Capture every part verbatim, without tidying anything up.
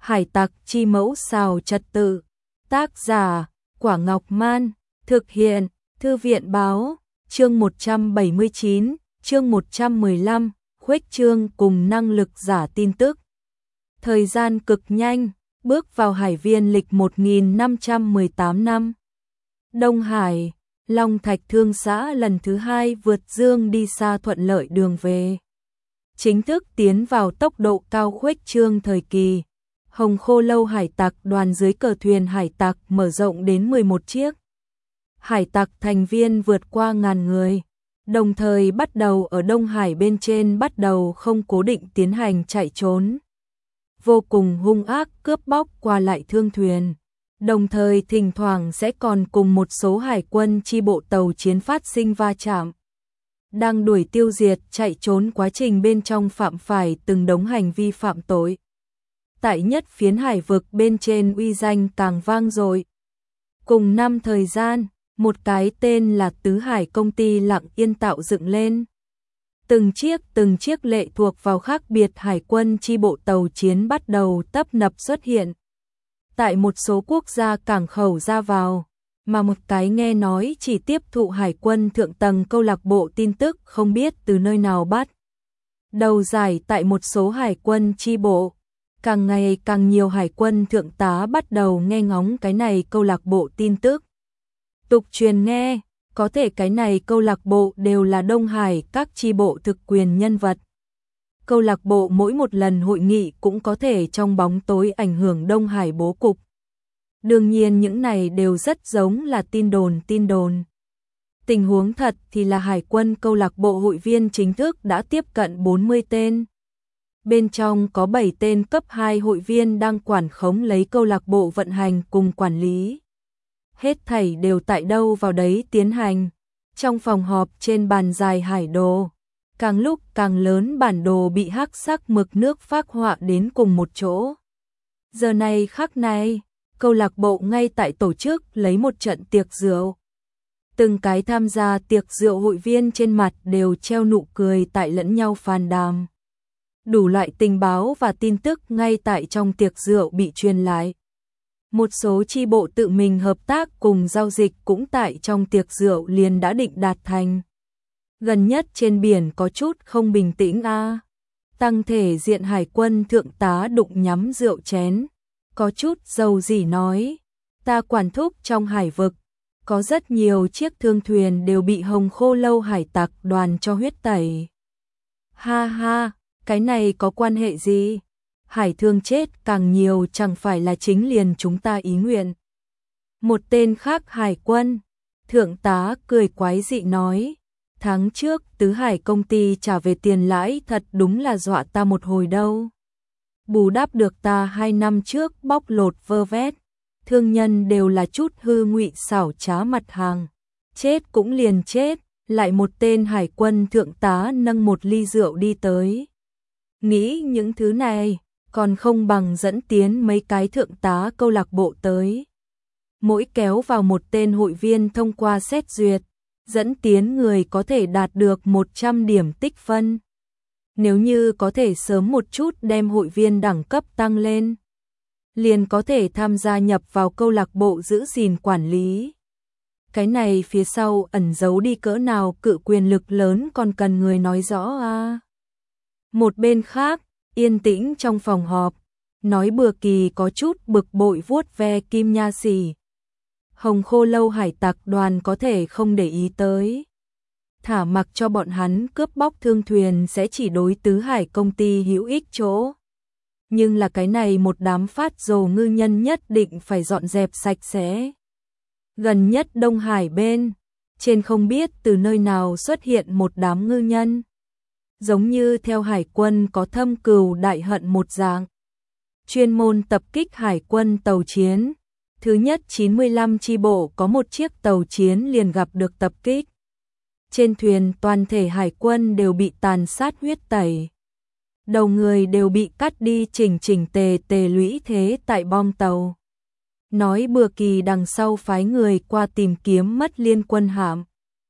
Hải tặc chi mẫu xào trật tự. Tác giả, Quả Ngọc Man. Thực hiện, Thư viện báo. Chương một trăm bảy mươi chín, chương một trăm mười lăm, khuếch trương cùng năng lực giả tin tức. Thời gian cực nhanh, bước vào hải viên lịch một nghìn năm trăm mười tám năm. Đông Hải, Long Thạch Thương xã lần thứ hai vượt dương đi xa thuận lợi đường về. Chính thức tiến vào tốc độ cao khuếch trương thời kỳ. Hồng Khô Lâu hải tặc đoàn dưới cờ thuyền hải tặc mở rộng đến mười một chiếc. Hải tặc thành viên vượt qua ngàn người, đồng thời bắt đầu ở Đông Hải bên trên bắt đầu không cố định tiến hành chạy trốn. Vô cùng hung ác cướp bóc qua lại thương thuyền, đồng thời thỉnh thoảng sẽ còn cùng một số hải quân chi bộ tàu chiến phát sinh va chạm. Đang đuổi tiêu diệt chạy trốn quá trình bên trong phạm phải từng đống hành vi phạm tội. Tại nhất phiến hải vực bên trên uy danh càng vang dội. Cùng năm thời gian, một cái tên là Tứ Hải công ty lặng yên tạo dựng lên. Từng chiếc từng chiếc lệ thuộc vào khác biệt hải quân chi bộ tàu chiến bắt đầu tấp nập xuất hiện. Tại một số quốc gia cảng khẩu ra vào, mà một cái nghe nói chỉ tiếp thụ hải quân thượng tầng câu lạc bộ tin tức không biết từ nơi nào bắt. Đầu giải tại một số hải quân chi bộ. Càng ngày càng nhiều hải quân thượng tá bắt đầu nghe ngóng cái này câu lạc bộ tin tức. Tục truyền nghe, có thể cái này câu lạc bộ đều là Đông Hải các chi bộ thực quyền nhân vật. Câu lạc bộ mỗi một lần hội nghị cũng có thể trong bóng tối ảnh hưởng Đông Hải bố cục. Đương nhiên những này đều rất giống là tin đồn tin đồn. Tình huống thật thì là hải quân câu lạc bộ hội viên chính thức đã tiếp cận bốn mươi tên. Bên trong có bảy tên cấp hai hội viên đang quản khống lấy câu lạc bộ vận hành cùng quản lý. Hết thảy đều tại đâu vào đấy tiến hành. Trong phòng họp trên bàn dài hải đồ, càng lúc càng lớn bản đồ bị hắc sắc mực nước phác họa đến cùng một chỗ. Giờ này khắc này, câu lạc bộ ngay tại tổ chức lấy một trận tiệc rượu. Từng cái tham gia tiệc rượu hội viên trên mặt đều treo nụ cười tại lẫn nhau phàn đàm. Đủ loại tình báo và tin tức ngay tại trong tiệc rượu bị truyền lại. Một số chi bộ tự mình hợp tác cùng giao dịch cũng tại trong tiệc rượu liền đã định đạt thành. Gần nhất trên biển có chút không bình tĩnh a. À. Tăng thể diện hải quân thượng tá đụng nhắm rượu chén. Có chút dầu dỉ nói. Ta quản thúc trong hải vực. Có rất nhiều chiếc thương thuyền đều bị Hồng Khô Lâu hải tặc đoàn cho huyết tẩy. Ha ha. Cái này có quan hệ gì? Hải thương chết càng nhiều chẳng phải là chính liền chúng ta ý nguyện. Một tên khác hải quân, thượng tá cười quái dị nói, tháng trước Tứ Hải công ty trả về tiền lãi thật đúng là dọa ta một hồi đâu. Bù đắp được ta hai năm trước bóc lột vơ vét, thương nhân đều là chút hư ngụy xảo trá mặt hàng, chết cũng liền chết, lại một tên hải quân thượng tá nâng một ly rượu đi tới. Nghĩ những thứ này, còn không bằng dẫn tiến mấy cái thượng tá câu lạc bộ tới. Mỗi kéo vào một tên hội viên thông qua xét duyệt, dẫn tiến người có thể đạt được một trăm điểm tích phân. Nếu như có thể sớm một chút đem hội viên đẳng cấp tăng lên, liền có thể tham gia nhập vào câu lạc bộ giữ gìn quản lý. Cái này phía sau ẩn giấu đi cỡ nào cự quyền lực lớn còn cần người nói rõ à. Một bên khác, yên tĩnh trong phòng họp, nói Bừa Kỳ có chút bực bội vuốt ve kim nha xỉ. Hồng Khô Lâu hải tặc đoàn có thể không để ý tới. Thả mặc cho bọn hắn cướp bóc thương thuyền sẽ chỉ đối Tứ Hải công ty hữu ích chỗ. Nhưng là cái này một đám phát dồ ngư nhân nhất định phải dọn dẹp sạch sẽ. Gần nhất Đông Hải bên, trên không biết từ nơi nào xuất hiện một đám ngư nhân. Giống như theo hải quân có thâm cừu đại hận một dạng. Chuyên môn tập kích hải quân tàu chiến. Thứ nhất chín mươi lăm chi bộ có một chiếc tàu chiến liền gặp được tập kích. Trên thuyền toàn thể hải quân đều bị tàn sát huyết tẩy. Đầu người đều bị cắt đi chỉnh chỉnh tề tề lũy thế tại bong tàu. Nói Bừa Kỳ đằng sau phái người qua tìm kiếm mất liên quân hạm.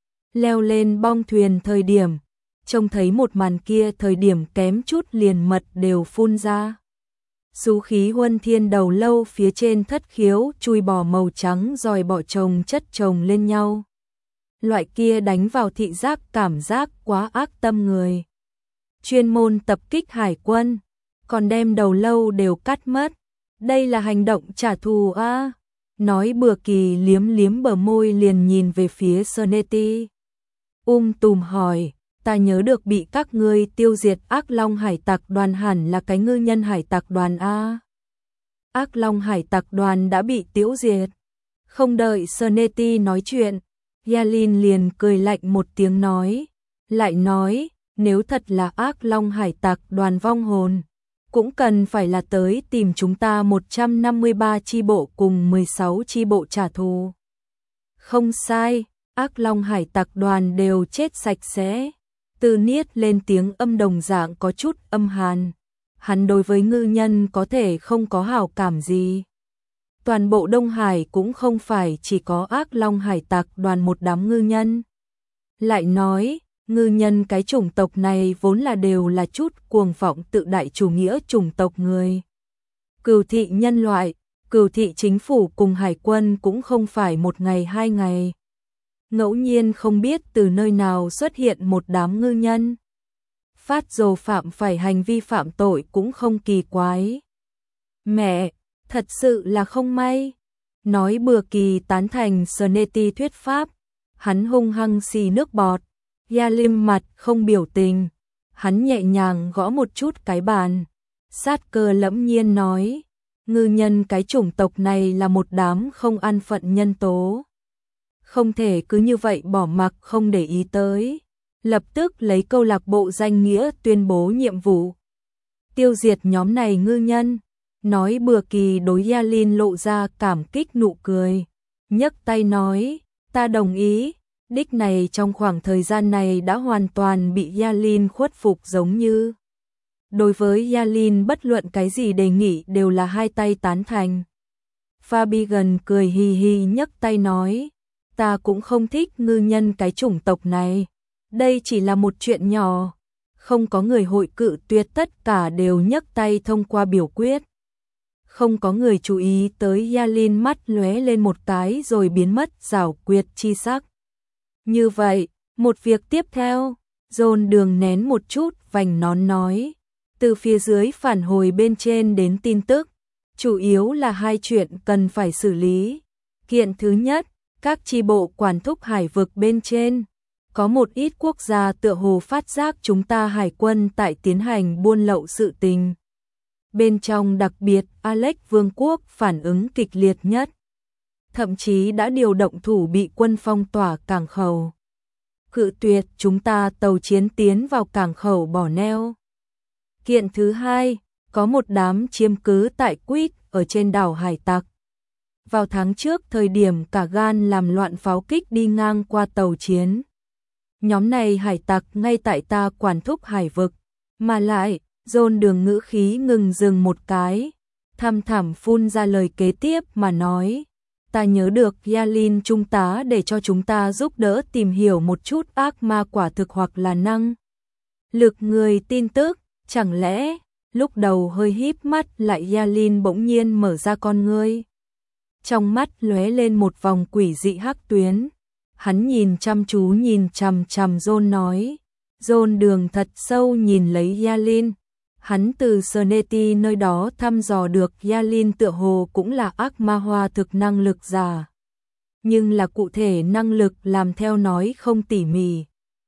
Leo lên bong thuyền thời điểm. Trông thấy một màn kia thời điểm kém chút liền mật đều phun ra. Xú khí huân thiên đầu lâu phía trên thất khiếu chui bò màu trắng dòi bọ chồng chất chồng lên nhau. Loại kia đánh vào thị giác cảm giác quá ác tâm người. Chuyên môn tập kích hải quân, còn đem đầu lâu đều cắt mất. Đây là hành động trả thù a. Nói Bừa Kỳ liếm liếm bờ môi liền nhìn về phía Soneti. Um tùm hỏi, ta nhớ được bị các ngươi tiêu diệt Ác Long hải tặc đoàn hẳn là cái ngư nhân hải tặc đoàn a. Ác Long hải tặc đoàn đã bị tiêu diệt. Không đợi Soneti nói chuyện, Yalin liền cười lạnh một tiếng nói, lại nói, nếu thật là Ác Long hải tặc đoàn vong hồn, cũng cần phải là tới tìm chúng ta một trăm năm mươi ba chi bộ cùng mười sáu chi bộ trả thù. Không sai, Ác Long hải tặc đoàn đều chết sạch sẽ. Từ Niết lên tiếng âm đồng dạng có chút âm hàn. Hắn đối với ngư nhân có thể không có hảo cảm gì. Toàn bộ Đông Hải cũng không phải chỉ có Ác Long hải tặc đoàn một đám ngư nhân. Lại nói, ngư nhân cái chủng tộc này vốn là đều là chút cuồng vọng tự đại chủ nghĩa chủng tộc người. Cừu thị nhân loại, cừu thị chính phủ cùng hải quân cũng không phải một ngày hai ngày. Ngẫu nhiên không biết từ nơi nào xuất hiện một đám ngư nhân. Phát dồ phạm phải hành vi phạm tội cũng không kỳ quái. Mẹ, thật sự là không may. Nói Bừa Kỳ tán thành Soneti thuyết pháp. Hắn hung hăng xì nước bọt. Yalim mặt không biểu tình. Hắn nhẹ nhàng gõ một chút cái bàn. Sát cơ lẫm nhiên nói. Ngư nhân cái chủng tộc này là một đám không an phận nhân tố. Không thể cứ như vậy bỏ mặc không để ý tới. Lập tức lấy câu lạc bộ danh nghĩa tuyên bố nhiệm vụ. Tiêu diệt nhóm này ngư nhân. Nói Bừa Kỳ đối Yalin lộ ra cảm kích nụ cười. Nhấc tay nói, ta đồng ý. Đích này trong khoảng thời gian này đã hoàn toàn bị Yalin khuất phục giống như. Đối với Yalin bất luận cái gì đề nghị đều là hai tay tán thành. Fabian cười hì hì nhấc tay nói, ta cũng không thích ngư nhân cái chủng tộc này. Đây chỉ là một chuyện nhỏ. Không có người hội cự tuyệt, tất cả đều nhấc tay thông qua biểu quyết. Không có người chú ý tới Yalin mắt lóe lên một cái rồi biến mất giảo quyệt chi sắc. Như vậy, một việc tiếp theo, John Đường nén một chút vành nón nói. Từ phía dưới phản hồi bên trên đến tin tức, chủ yếu là hai chuyện cần phải xử lý. Kiện thứ nhất, các chi bộ quản thúc hải vực bên trên. Có một ít quốc gia tựa hồ phát giác chúng ta hải quân tại tiến hành buôn lậu sự tình. Bên trong đặc biệt Alex Vương quốc phản ứng kịch liệt nhất. Thậm chí đã điều động thủ bị quân phong tỏa cảng khẩu. Cự tuyệt chúng ta tàu chiến tiến vào cảng khẩu bỏ neo. Kiện thứ hai, có một đám chiếm cứ tại Quýt ở trên đảo hải tặc. Vào tháng trước thời điểm cả gan làm loạn pháo kích đi ngang qua tàu chiến. Nhóm này hải tặc ngay tại ta quản thúc hải vực, mà lại, John Đường ngữ khí ngừng dừng một cái, thăm thẳm phun ra lời kế tiếp mà nói. Ta nhớ được Yalin trung tá để cho chúng ta giúp đỡ tìm hiểu một chút ác ma quả thực hoặc là năng lực người tin tức, chẳng lẽ, lúc đầu hơi híp mắt lại Yalin bỗng nhiên mở ra con ngươi. Trong mắt lóe lên một vòng quỷ dị hắc tuyến, hắn nhìn chăm chú nhìn chằm chằm John nói. John Đường thật sâu nhìn lấy Yalin. Hắn từ Soneti nơi đó thăm dò được Yalin tựa hồ cũng là ác ma hoa thực năng lực giả. Nhưng là cụ thể năng lực làm theo nói không tỉ mỉ.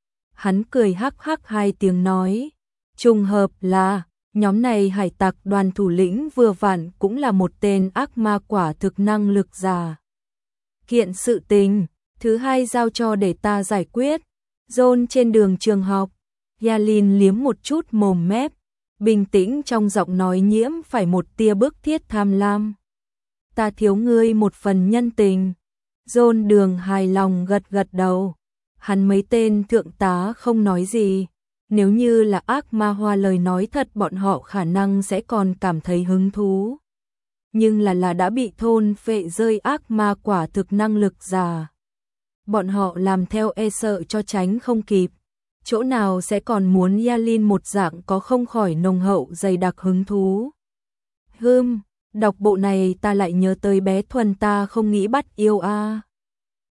Hắn cười hắc hắc hai tiếng nói. Trùng hợp là, nhóm này hải tặc đoàn thủ lĩnh vừa vặn cũng là một tên ác ma quả thực năng lực giả. Kiện sự tình, thứ hai giao cho để ta giải quyết. John trên đường trường học, Yalin liếm một chút mồm mép. Bình tĩnh trong giọng nói nhiễm phải một tia bức thiết tham lam. Ta thiếu ngươi một phần nhân tình. John Đường hài lòng gật gật đầu. Hắn mấy tên thượng tá không nói gì. Nếu như là ác ma hoa lời nói thật bọn họ khả năng sẽ còn cảm thấy hứng thú. Nhưng là là đã bị thôn phệ rơi ác ma quả thực năng lực giả. Bọn họ làm theo e sợ cho tránh không kịp. Chỗ nào sẽ còn muốn Yalin một dạng có không khỏi nồng hậu dày đặc hứng thú. Hưm, đọc bộ này ta lại nhớ tới bé Thuần ta không nghĩ bắt yêu a.